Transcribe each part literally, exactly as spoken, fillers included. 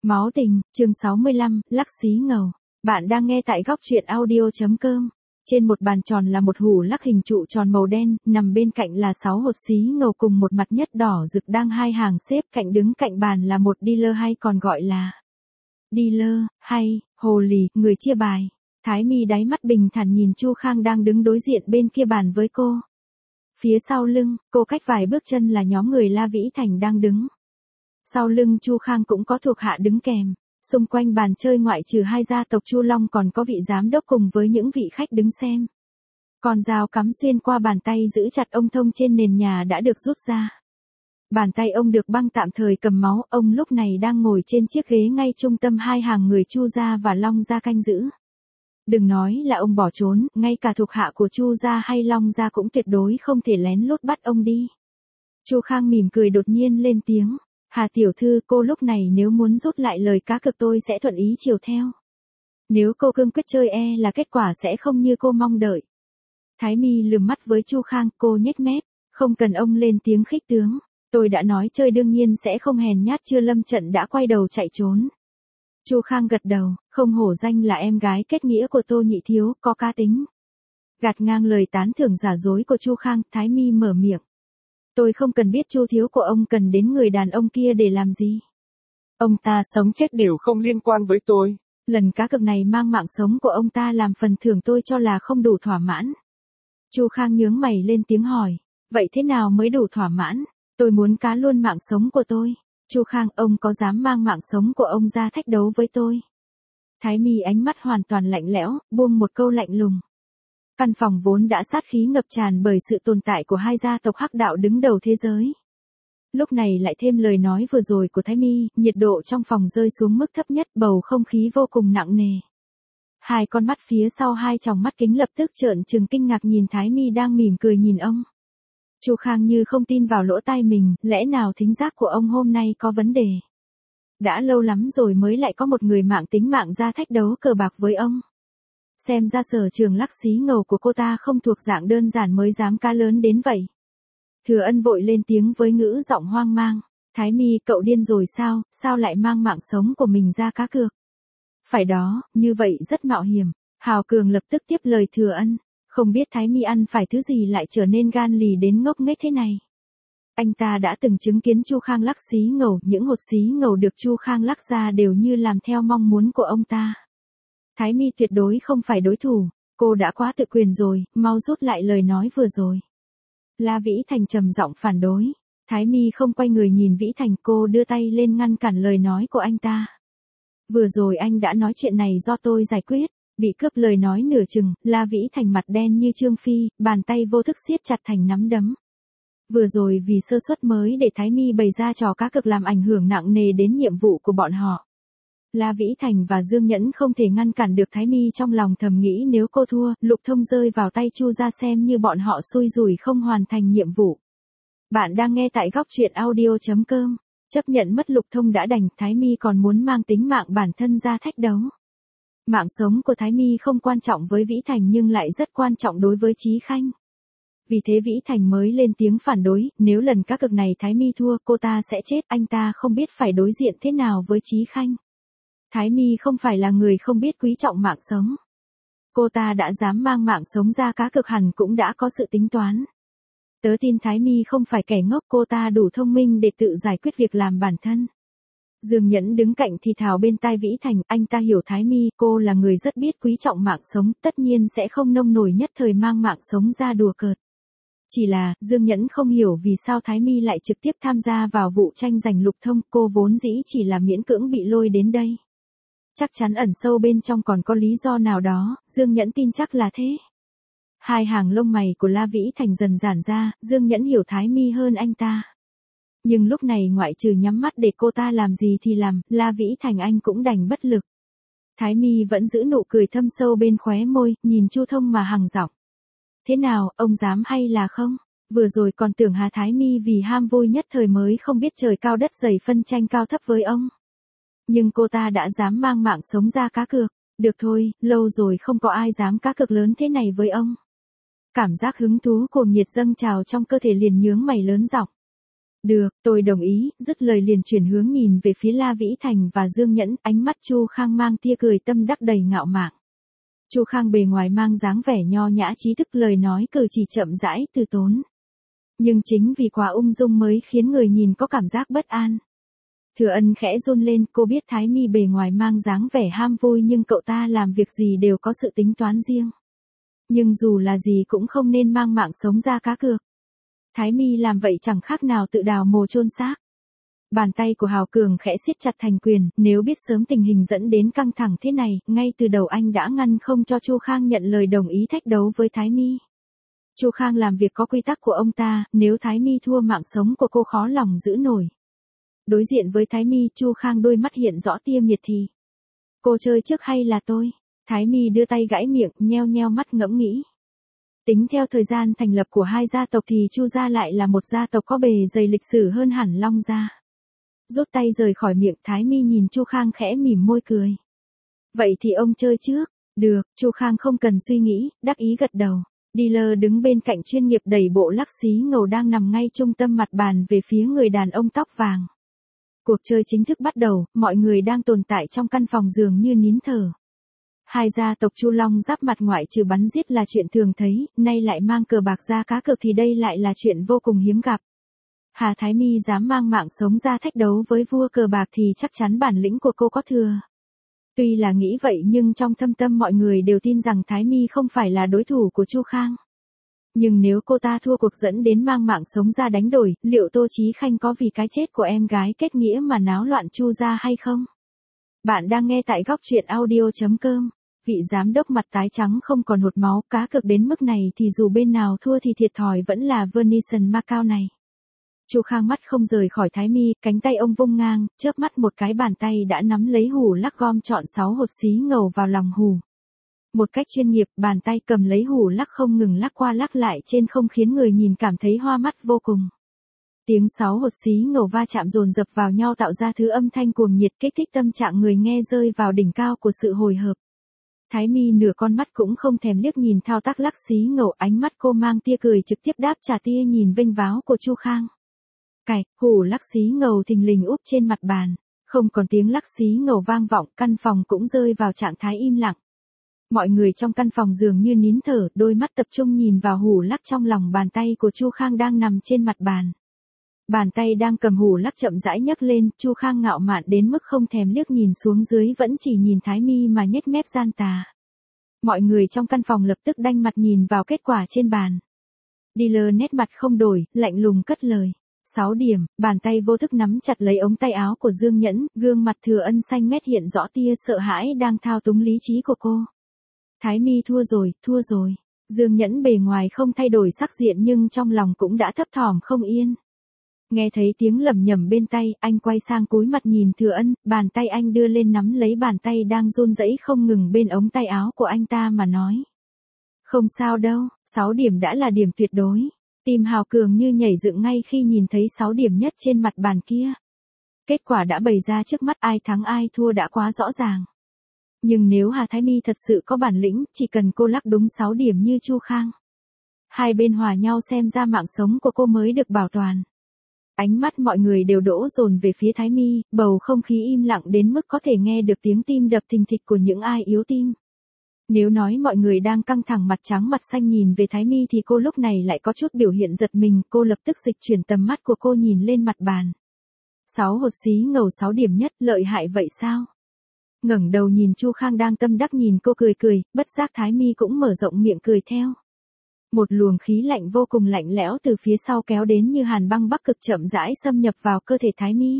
Máu tình, chương sáu mươi lăm, lắc xí ngầu. Bạn đang nghe tại góc truyện audio.com. Trên một bàn tròn là một hũ lắc hình trụ tròn màu đen, nằm bên cạnh là sáu hột xí ngầu cùng một mặt nhất đỏ rực đang hai hàng xếp cạnh, đứng cạnh bàn là một dealer hay còn gọi là dealer, hay, hồ lì, người chia bài. Thái Mi đáy mắt bình thản nhìn Chu Khang đang đứng đối diện bên kia bàn với cô. Phía sau lưng, cô cách vài bước chân là nhóm người La Vĩ Thành đang đứng. Sau lưng Chu Khang cũng có thuộc hạ đứng kèm, xung quanh bàn chơi ngoại trừ hai gia tộc Chu Long còn có vị giám đốc cùng với những vị khách đứng xem. Con dao cắm xuyên qua bàn tay giữ chặt ông Thông trên nền nhà đã được rút ra. Bàn tay ông được băng tạm thời cầm máu, ông lúc này đang ngồi trên chiếc ghế ngay trung tâm hai hàng người Chu gia và Long gia canh giữ. Đừng nói là ông bỏ trốn, ngay cả thuộc hạ của Chu gia hay Long gia cũng tuyệt đối không thể lén lút bắt ông đi. Chu Khang mỉm cười đột nhiên lên tiếng. Hà tiểu thư, cô lúc này nếu muốn rút lại lời cá cược tôi sẽ thuận ý chiều theo. Nếu cô cương quyết chơi e là kết quả sẽ không như cô mong đợi. Thái Mi lườm mắt với Chu Khang, cô nhếch mép, không cần ông lên tiếng khích tướng. Tôi đã nói chơi đương nhiên sẽ không hèn nhát, chưa lâm trận đã quay đầu chạy trốn. Chu Khang gật đầu, không hổ danh là em gái kết nghĩa của Tô Nhị Thiếu, có cá tính. Gạt ngang lời tán thưởng giả dối của Chu Khang, Thái Mi mở miệng. Tôi không cần biết Chu thiếu của ông cần đến người đàn ông kia để làm gì. Ông ta sống chết đều không liên quan với tôi. Lần cá cược này mang mạng sống của ông ta làm phần thưởng tôi cho là không đủ thỏa mãn. Chu Khang nhướng mày lên tiếng hỏi, vậy thế nào mới đủ thỏa mãn? Tôi muốn cá luôn mạng sống của tôi. Chu Khang, ông có dám mang mạng sống của ông ra thách đấu với tôi? Thái Mi ánh mắt hoàn toàn lạnh lẽo, buông một câu lạnh lùng. Căn phòng vốn đã sát khí ngập tràn bởi sự tồn tại của hai gia tộc hắc đạo đứng đầu thế giới. Lúc này lại thêm lời nói vừa rồi của Thái Mi, nhiệt độ trong phòng rơi xuống mức thấp nhất, bầu không khí vô cùng nặng nề. Hai con mắt phía sau hai tròng mắt kính lập tức trợn trừng kinh ngạc nhìn Thái Mi đang mỉm cười nhìn ông. Chu Khang như không tin vào lỗ tai mình, lẽ nào thính giác của ông hôm nay có vấn đề? Đã lâu lắm rồi mới lại có một người mạng tính mạng ra thách đấu cờ bạc với ông. Xem ra sở trường lắc xí ngầu của cô ta không thuộc dạng đơn giản mới dám cá lớn đến vậy. Thừa Ân vội lên tiếng với ngữ giọng hoang mang. Thái Mi, cậu điên rồi sao, sao lại mang mạng sống của mình ra cá cược? Phải đó, như vậy rất mạo hiểm. Hào Cường lập tức tiếp lời Thừa Ân. Không biết Thái Mi ăn phải thứ gì lại trở nên gan lì đến ngốc nghếch thế này. Anh ta đã từng chứng kiến Chu Khang lắc xí ngầu, những hột xí ngầu được Chu Khang lắc ra đều như làm theo mong muốn của ông ta. Thái Mi tuyệt đối không phải đối thủ, cô đã quá tự quyền rồi, mau rút lại lời nói vừa rồi. La Vĩ Thành trầm giọng phản đối. Thái Mi không quay người nhìn Vĩ Thành, cô đưa tay lên ngăn cản lời nói của anh ta. Vừa rồi anh đã nói chuyện này do tôi giải quyết. Bị cướp lời nói nửa chừng, La Vĩ Thành mặt đen như Trương Phi, bàn tay vô thức siết chặt thành nắm đấm. Vừa rồi vì sơ suất mới để Thái Mi bày ra trò cá cược làm ảnh hưởng nặng nề đến nhiệm vụ của bọn họ. La Vĩ Thành và Dương Nhẫn không thể ngăn cản được Thái Mi, trong lòng thầm nghĩ nếu cô thua, Lục Thông rơi vào tay Chu gia xem như bọn họ xui rủi không hoàn thành nhiệm vụ. Bạn đang nghe tại góc truyện audio.com. Chấp nhận mất Lục Thông đã đành, Thái Mi còn muốn mang tính mạng bản thân ra thách đấu. Mạng sống của Thái Mi không quan trọng với Vĩ Thành nhưng lại rất quan trọng đối với Chí Khanh. Vì thế Vĩ Thành mới lên tiếng phản đối, nếu lần cá cược này Thái Mi thua cô ta sẽ chết, anh ta không biết phải đối diện thế nào với Chí Khanh. Thái Mi không phải là người không biết quý trọng mạng sống. Cô ta đã dám mang mạng sống ra cá cược hẳn cũng đã có sự tính toán. Tớ tin Thái Mi không phải kẻ ngốc, cô ta đủ thông minh để tự giải quyết việc làm bản thân. Dương Nhẫn đứng cạnh thì thào bên tai Vĩ Thành, anh ta hiểu Thái Mi, cô là người rất biết quý trọng mạng sống, tất nhiên sẽ không nông nổi nhất thời mang mạng sống ra đùa cợt. Chỉ là, Dương Nhẫn không hiểu vì sao Thái Mi lại trực tiếp tham gia vào vụ tranh giành Lục Thông, cô vốn dĩ chỉ là miễn cưỡng bị lôi đến đây. Chắc chắn ẩn sâu bên trong còn có lý do nào đó, Dương Nhẫn tin chắc là thế. Hai hàng lông mày của La Vĩ Thành dần giãn ra, Dương Nhẫn hiểu Thái Mi hơn anh ta. Nhưng lúc này ngoại trừ nhắm mắt để cô ta làm gì thì làm, La Vĩ Thành anh cũng đành bất lực. Thái Mi vẫn giữ nụ cười thâm sâu bên khóe môi, nhìn Chu Thông mà hằng giọng. Thế nào, ông dám hay là không? Vừa rồi còn tưởng Hà Thái Mi vì ham vui nhất thời mới không biết trời cao đất dày phân tranh cao thấp với ông. Nhưng cô ta đã dám mang mạng sống ra cá cược. Được thôi, lâu rồi không có ai dám cá cược lớn thế này với ông. Cảm giác hứng thú cuồng nhiệt dâng trào trong cơ thể liền nhướng mày lớn giọng. Được, tôi đồng ý, dứt lời liền chuyển hướng nhìn về phía La Vĩ Thành và Dương Nhẫn, ánh mắt Chu Khang mang tia cười tâm đắc đầy ngạo mạn. Chu Khang bề ngoài mang dáng vẻ nho nhã trí thức, lời nói cử chỉ chậm rãi từ tốn. Nhưng chính vì quá ung dung mới khiến người nhìn có cảm giác bất an. Thừa Ân khẽ run lên, cô biết Thái Mi bề ngoài mang dáng vẻ ham vui nhưng cậu ta làm việc gì đều có sự tính toán riêng. Nhưng dù là gì cũng không nên mang mạng sống ra cá cược. Thái Mi làm vậy chẳng khác nào tự đào mồ chôn xác. Bàn tay của Hào Cường khẽ siết chặt thành quyền, nếu biết sớm tình hình dẫn đến căng thẳng thế này, ngay từ đầu anh đã ngăn không cho Chu Khang nhận lời đồng ý thách đấu với Thái Mi. Chu Khang làm việc có quy tắc của ông ta, nếu Thái Mi thua mạng sống của cô khó lòng giữ nổi. Đối diện với Thái Mi, Chu Khang đôi mắt hiện rõ tia miệt thị. Cô chơi trước hay là tôi? Thái Mi đưa tay gãi miệng, nheo nheo mắt ngẫm nghĩ. Tính theo thời gian thành lập của hai gia tộc thì Chu gia lại là một gia tộc có bề dày lịch sử hơn hẳn Long gia. Rút tay rời khỏi miệng, Thái Mi nhìn Chu Khang khẽ mỉm môi cười. Vậy thì ông chơi trước. Được, Chu Khang không cần suy nghĩ, đắc ý gật đầu. Dealer đứng bên cạnh chuyên nghiệp đẩy bộ lắc xí ngầu đang nằm ngay trung tâm mặt bàn về phía người đàn ông tóc vàng. Cuộc chơi chính thức bắt đầu, mọi người đang tồn tại trong căn phòng dường như nín thở. Hai gia tộc Chu Long giáp mặt ngoại trừ bắn giết là chuyện thường thấy, nay lại mang cờ bạc ra cá cược thì đây lại là chuyện vô cùng hiếm gặp. Hà Thái Mi dám mang mạng sống ra thách đấu với vua cờ bạc thì chắc chắn bản lĩnh của cô có thừa. Tuy là nghĩ vậy nhưng trong thâm tâm mọi người đều tin rằng Thái Mi không phải là đối thủ của Chu Khang. Nhưng nếu cô ta thua cuộc dẫn đến mang mạng sống ra đánh đổi, liệu Tô Chí Khanh có vì cái chết của em gái kết nghĩa mà náo loạn Chu gia hay không? Bạn đang nghe tại góc truyện audio chấm com. Vị giám đốc mặt tái trắng không còn hột máu, cá cược đến mức này thì dù bên nào thua thì thiệt thòi vẫn là Venetian Macao này. Chu Khang mắt không rời khỏi Thái Mi, cánh tay ông vung ngang, chớp mắt một cái bàn tay đã nắm lấy hủ lắc gom trọn sáu hột xí ngầu vào lòng hủ. Một cách chuyên nghiệp, bàn tay cầm lấy hủ lắc không ngừng lắc qua lắc lại trên không khiến người nhìn cảm thấy hoa mắt vô cùng. Tiếng sáu hột xí ngầu va chạm dồn dập vào nhau tạo ra thứ âm thanh cuồng nhiệt kích thích tâm trạng người nghe rơi vào đỉnh cao của sự hồi hộp. Thái Mi nửa con mắt cũng không thèm liếc nhìn thao tác lắc xí ngầu, ánh mắt cô mang tia cười trực tiếp đáp trả tia nhìn vênh váo của Chu Khang. Cạch, hủ lắc xí ngầu thình lình úp trên mặt bàn, không còn tiếng lắc xí ngầu vang vọng, căn phòng cũng rơi vào trạng thái im lặng. Mọi người trong căn phòng dường như nín thở, đôi mắt tập trung nhìn vào hủ lắc trong lòng bàn tay của Chu Khang đang nằm trên mặt bàn. Bàn tay đang cầm hủ lắc chậm rãi nhấc lên, Chu Khang ngạo mạn đến mức không thèm liếc nhìn xuống dưới, vẫn chỉ nhìn Thái Mi mà nhếch mép gian tà. Mọi người trong căn phòng lập tức đanh mặt nhìn vào kết quả trên bàn. Dealer nét mặt không đổi, lạnh lùng cất lời. sáu điểm, bàn tay vô thức nắm chặt lấy ống tay áo của Dương Nhẫn, gương mặt Thừa Ân xanh mét hiện rõ tia sợ hãi đang thao túng lý trí của cô. Thái Mi thua rồi, thua rồi. Dương Nhẫn bề ngoài không thay đổi sắc diện nhưng trong lòng cũng đã thấp thỏm không yên. Nghe thấy tiếng lẩm nhẩm bên tay, anh quay sang cúi mặt nhìn Thừa Ân, bàn tay anh đưa lên nắm lấy bàn tay đang run rẩy không ngừng bên ống tay áo của anh ta mà nói. Không sao đâu, sáu điểm đã là điểm tuyệt đối. Tim Hào Cường như nhảy dựng ngay khi nhìn thấy sáu điểm nhất trên mặt bàn kia. Kết quả đã bày ra trước mắt, ai thắng ai thua đã quá rõ ràng. Nhưng nếu Hà Thái Mi thật sự có bản lĩnh, chỉ cần cô lắc đúng sáu điểm như Chu Khang. Hai bên hòa nhau xem ra mạng sống của cô mới được bảo toàn. Ánh mắt mọi người đều đổ dồn về phía Thái Mi, bầu không khí im lặng đến mức có thể nghe được tiếng tim đập thình thịch của những ai yếu tim. Nếu nói mọi người đang căng thẳng mặt trắng mặt xanh nhìn về Thái Mi thì cô lúc này lại có chút biểu hiện giật mình, cô lập tức dịch chuyển tầm mắt của cô nhìn lên mặt bàn. Sáu hột xí ngầu sáu điểm nhất, lợi hại vậy sao? Ngẩng đầu nhìn Chu Khang đang tâm đắc nhìn cô cười cười, bất giác Thái Mi cũng mở rộng miệng cười theo. Một luồng khí lạnh vô cùng lạnh lẽo từ phía sau kéo đến như hàn băng bắc cực chậm rãi xâm nhập vào cơ thể Thái Mi.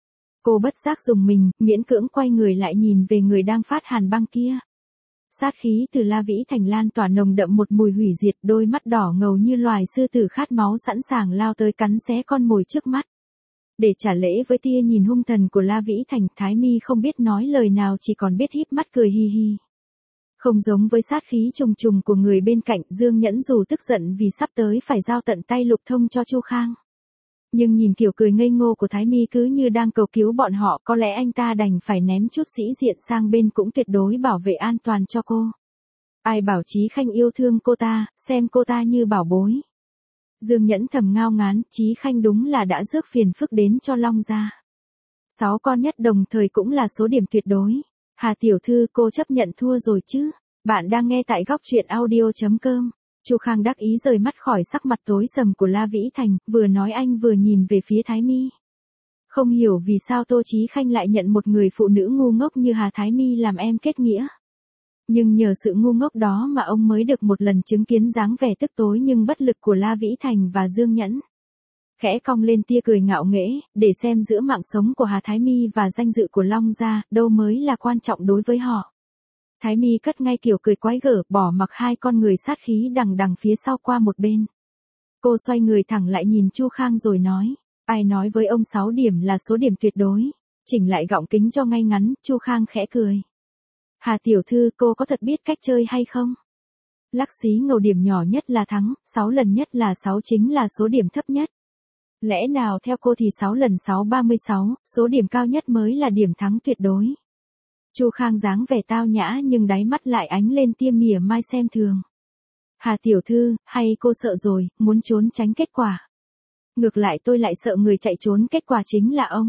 Cô bất giác dùng mình, miễn cưỡng quay người lại nhìn về người đang phát hàn băng kia. Sát khí từ La Vĩ Thành lan tỏa nồng đậm một mùi hủy diệt, đôi mắt đỏ ngầu như loài sư tử khát máu sẵn sàng lao tới cắn xé con mồi trước mắt. Để trả lễ với tia nhìn hung thần của La Vĩ Thành, Thái Mi không biết nói lời nào chỉ còn biết híp mắt cười hi hi. Không giống với sát khí trùng trùng của người bên cạnh, Dương Nhẫn dù tức giận vì sắp tới phải giao tận tay Lục Thông cho Chu Khang. Nhưng nhìn kiểu cười ngây ngô của Thái Mi cứ như đang cầu cứu bọn họ, có lẽ anh ta đành phải ném chút sĩ diện sang bên cũng tuyệt đối bảo vệ an toàn cho cô. Ai bảo Chí Khanh yêu thương cô ta, xem cô ta như bảo bối. Dương Nhẫn thầm ngao ngán, Chí Khanh đúng là đã rước phiền phức đến cho Long gia. Sáu con nhất đồng thời cũng là số điểm tuyệt đối. Hà tiểu thư, cô chấp nhận thua rồi chứ? Bạn đang nghe tại góc truyện audio chấm com. Chu Khang đắc ý rời mắt khỏi sắc mặt tối sầm của La Vĩ Thành, vừa nói anh vừa nhìn về phía Thái Mi. Không hiểu vì sao Tô Chí Khanh lại nhận một người phụ nữ ngu ngốc như Hà Thái Mi làm em kết nghĩa. Nhưng nhờ sự ngu ngốc đó mà ông mới được một lần chứng kiến dáng vẻ tức tối nhưng bất lực của La Vĩ Thành và Dương Nhẫn. Khẽ cong lên tia cười ngạo nghễ, để xem giữa mạng sống của Hà Thái Mi và danh dự của Long gia, đâu mới là quan trọng đối với họ. Thái Mi cất ngay kiểu cười quái gở, bỏ mặc hai con người sát khí đằng đằng phía sau qua một bên. Cô xoay người thẳng lại nhìn Chu Khang rồi nói, ai nói với ông sáu điểm là số điểm tuyệt đối. Chỉnh lại gọng kính cho ngay ngắn, Chu Khang khẽ cười. Hà tiểu thư, cô có thật biết cách chơi hay không? Lắc xí ngầu điểm nhỏ nhất là thắng, sáu lần nhất là sáu chính là số điểm thấp nhất. Lẽ nào theo cô thì sáu lần sáu ba mươi sáu, số điểm cao nhất mới là điểm thắng tuyệt đối. Chu Khang dáng vẻ tao nhã nhưng đáy mắt lại ánh lên tia mỉa mai xem thường. Hà tiểu thư, hay cô sợ rồi, muốn trốn tránh kết quả? Ngược lại tôi lại sợ người chạy trốn kết quả chính là ông.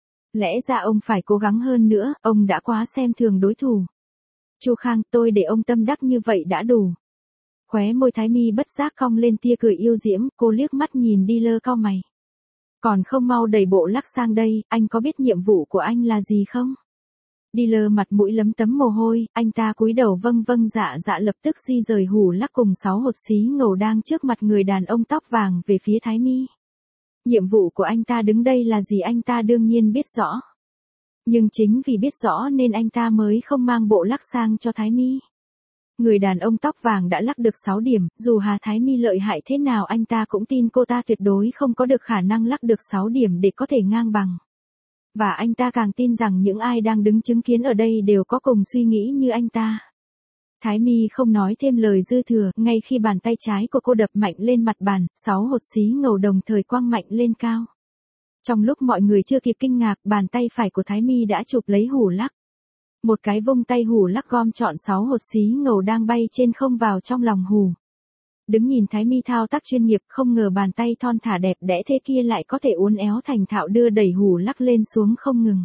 Lẽ ra ông phải cố gắng hơn nữa, ông đã quá xem thường đối thủ. Chu Khang, tôi để ông tâm đắc như vậy đã đủ. Khóe môi Thái Mi bất giác cong lên tia cười yêu diễm, cô liếc mắt nhìn dealer cau mày. Còn không mau đẩy bộ lắc sang đây, anh có biết nhiệm vụ của anh là gì không? Dealer mặt mũi lấm tấm mồ hôi, anh ta cúi đầu vâng vâng dạ dạ lập tức di rời hủ lắc cùng sáu hột xí ngầu đang trước mặt người đàn ông tóc vàng về phía Thái Mi. Nhiệm vụ của anh ta đứng đây là gì anh ta đương nhiên biết rõ. Nhưng chính vì biết rõ nên anh ta mới không mang bộ lắc sang cho Thái Mi. Người đàn ông tóc vàng đã lắc được sáu điểm, dù Hà Thái Mi lợi hại thế nào anh ta cũng tin cô ta tuyệt đối không có được khả năng lắc được sáu điểm để có thể ngang bằng. Và anh ta càng tin rằng những ai đang đứng chứng kiến ở đây đều có cùng suy nghĩ như anh ta. Thái Mi không nói thêm lời dư thừa, ngay khi bàn tay trái của cô đập mạnh lên mặt bàn, sáu hột xí ngầu đồng thời quăng mạnh lên cao. Trong lúc mọi người chưa kịp kinh ngạc, bàn tay phải của Thái Mi đã chụp lấy hủ lắc. Một cái vung tay hủ lắc gom trọn sáu hột xí ngầu đang bay trên không vào trong lòng hủ. Đứng nhìn Thái Mi thao tác chuyên nghiệp, không ngờ bàn tay thon thả đẹp đẽ thế kia lại có thể uốn éo thành thạo đưa đẩy hủ lắc lên xuống không ngừng.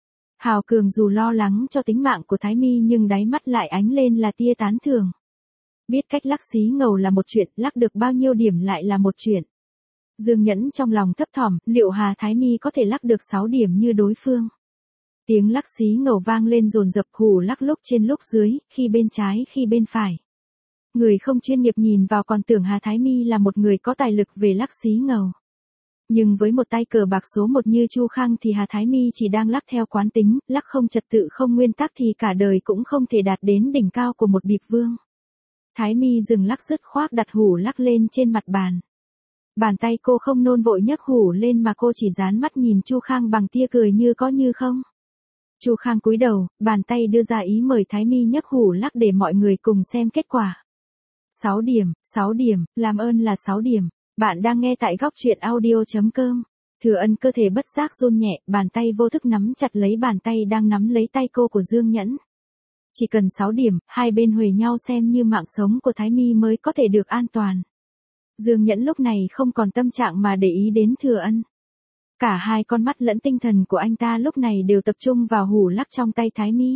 Hào Cường dù lo lắng cho tính mạng của Thái Mi nhưng đáy mắt lại ánh lên là tia tán thưởng. Biết cách lắc xí ngầu là một chuyện, lắc được bao nhiêu điểm lại là một chuyện. Dương Nhẫn trong lòng thấp thỏm, liệu Hà Thái Mi có thể lắc được sáu điểm như đối phương? Tiếng lắc xí ngầu vang lên dồn dập, hủ lắc lúc trên lúc dưới, khi bên trái khi bên phải. Người không chuyên nghiệp nhìn vào còn tưởng Hà Thái Mi là một người có tài lực về lắc xí ngầu. Nhưng với một tay cờ bạc số một như Chu Khang thì Hà Thái Mi chỉ đang lắc theo quán tính, lắc không trật tự không nguyên tắc thì cả đời cũng không thể đạt đến đỉnh cao của một bịp vương. Thái Mi dừng lắc dứt khoát đặt hủ lắc lên trên mặt bàn. Bàn tay cô không nôn vội nhấc hủ lên mà cô chỉ dán mắt nhìn Chu Khang bằng tia cười như có như không. Chu Khang cúi đầu, bàn tay đưa ra ý mời Thái Mi nhấc hủ lắc để mọi người cùng xem kết quả. sáu điểm, sáu điểm, làm ơn là sáu điểm. Bạn đang nghe tại góc truyện audio chấm com. Thừa Ân cơ thể bất giác run nhẹ, bàn tay vô thức nắm chặt lấy bàn tay đang nắm lấy tay cô của Dương Nhẫn. Chỉ cần sáu điểm, hai bên huề nhau xem như mạng sống của Thái Mi mới có thể được an toàn. Dương Nhẫn lúc này không còn tâm trạng mà để ý đến Thừa Ân. Cả hai con mắt lẫn tinh thần của anh ta lúc này đều tập trung vào hủ lắc trong tay Thái Mi.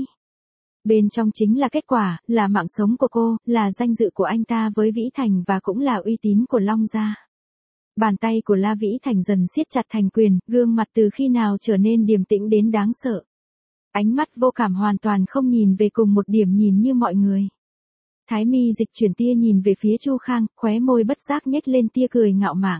Bên trong chính là kết quả, là mạng sống của cô, là danh dự của anh ta với Vĩ Thành và cũng là uy tín của Long gia. Bàn tay của La Vĩ Thành dần siết chặt thành quyền, gương mặt từ khi nào trở nên điềm tĩnh đến đáng sợ. Ánh mắt vô cảm hoàn toàn không nhìn về cùng một điểm nhìn như mọi người. Thái Mi dịch chuyển tia nhìn về phía Chu Khang, khóe môi bất giác nhếch lên tia cười ngạo mạn.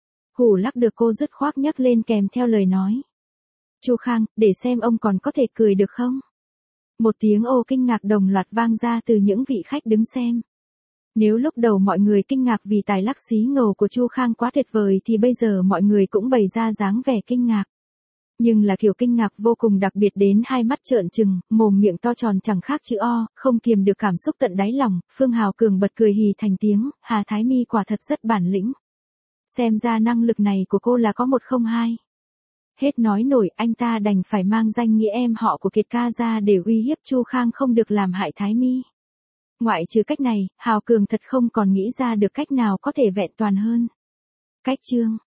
Hủ lắc được cô dứt khoát nhấc lên kèm theo lời nói. Chu Khang, để xem ông còn có thể cười được không? Một tiếng ô kinh ngạc đồng loạt vang ra từ những vị khách đứng xem. Nếu lúc đầu mọi người kinh ngạc vì tài lắc xí ngầu của Chu Khang quá tuyệt vời thì bây giờ mọi người cũng bày ra dáng vẻ kinh ngạc. Nhưng là kiểu kinh ngạc vô cùng đặc biệt đến hai mắt trợn trừng, mồm miệng to tròn chẳng khác chữ O, không kiềm được cảm xúc tận đáy lòng, Phương Hào Cường bật cười hì thành tiếng, Hà Thái Mi quả thật rất bản lĩnh. Xem ra năng lực này của cô là có một không hai. Hết nói nổi, anh ta đành phải mang danh nghĩa em họ của Kiệt ca ra để uy hiếp Chu Khang không được làm hại Thái Mi. Ngoại trừ cách này, Hào Cường thật không còn nghĩ ra được cách nào có thể vẹn toàn hơn. Cách chương